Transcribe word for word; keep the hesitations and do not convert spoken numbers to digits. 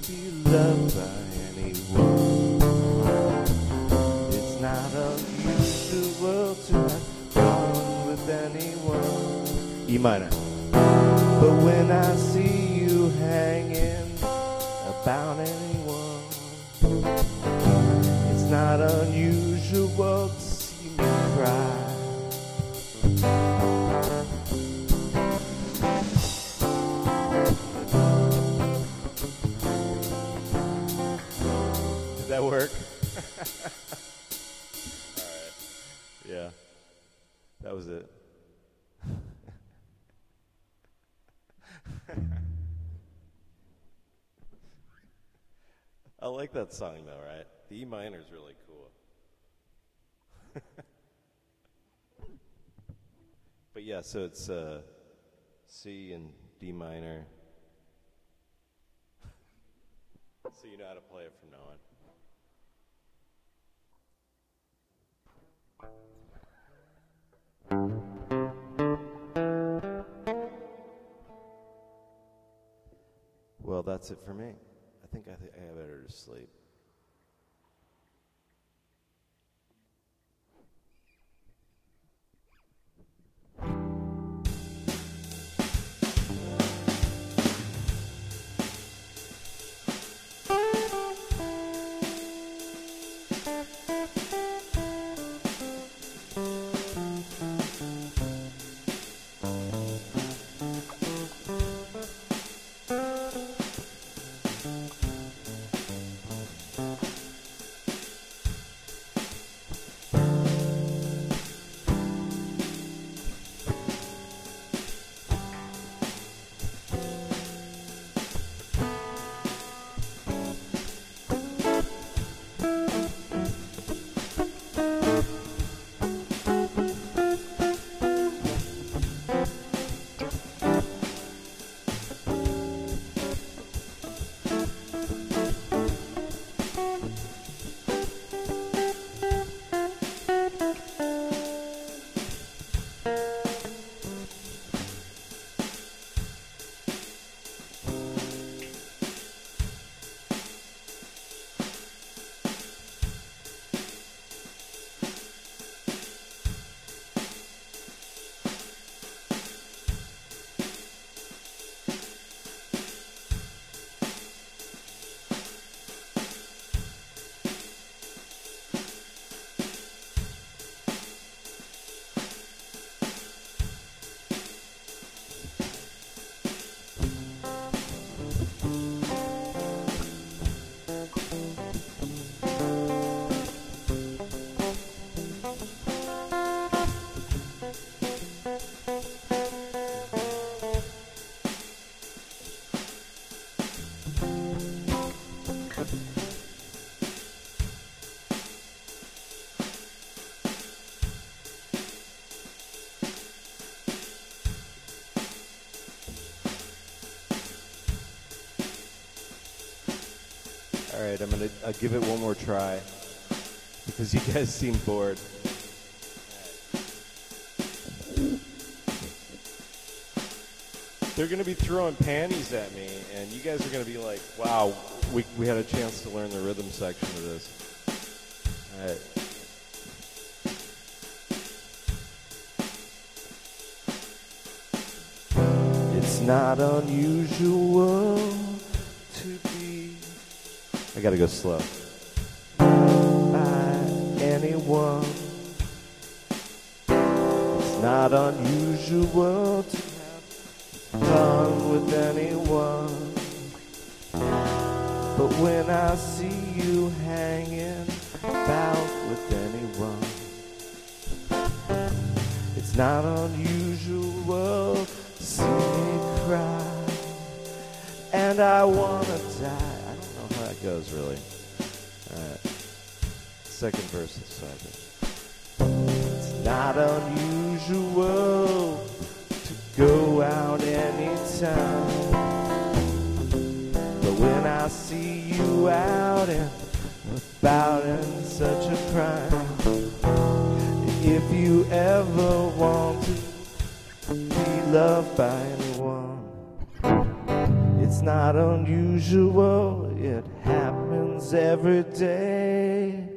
be loved by anyone. It's not unusual to have fun with anyone. E minor. But when I see you hanging about anyone, it's not unusual to see me cry. Did that work? All right. Yeah. That was it. I like that song though, right? The E minor is really cool. But yeah, so it's uh, C and D minor. So you know how to play it from now on. Well, that's it for me. I think I, th- I have better to sleep. All right, I'm gonna I'll give it one more try because you guys seem bored. They're gonna be throwing panties at me, and you guys are gonna be like, "Wow, we we had a chance to learn the rhythm section of this." All right. It's not unusual to be. I gotta go slow. By anyone. It's not unusual to have fun with anyone. But when I see you hanging about with anyone, it's not unusual to see me cry. And I wanna die. I don't know how that goes really. Alright. Second verse is second. It's not unusual to go out anytime. But when I see you out and about in such a crime, if you ever want to be loved by anyone, it's not unusual, it happens every day.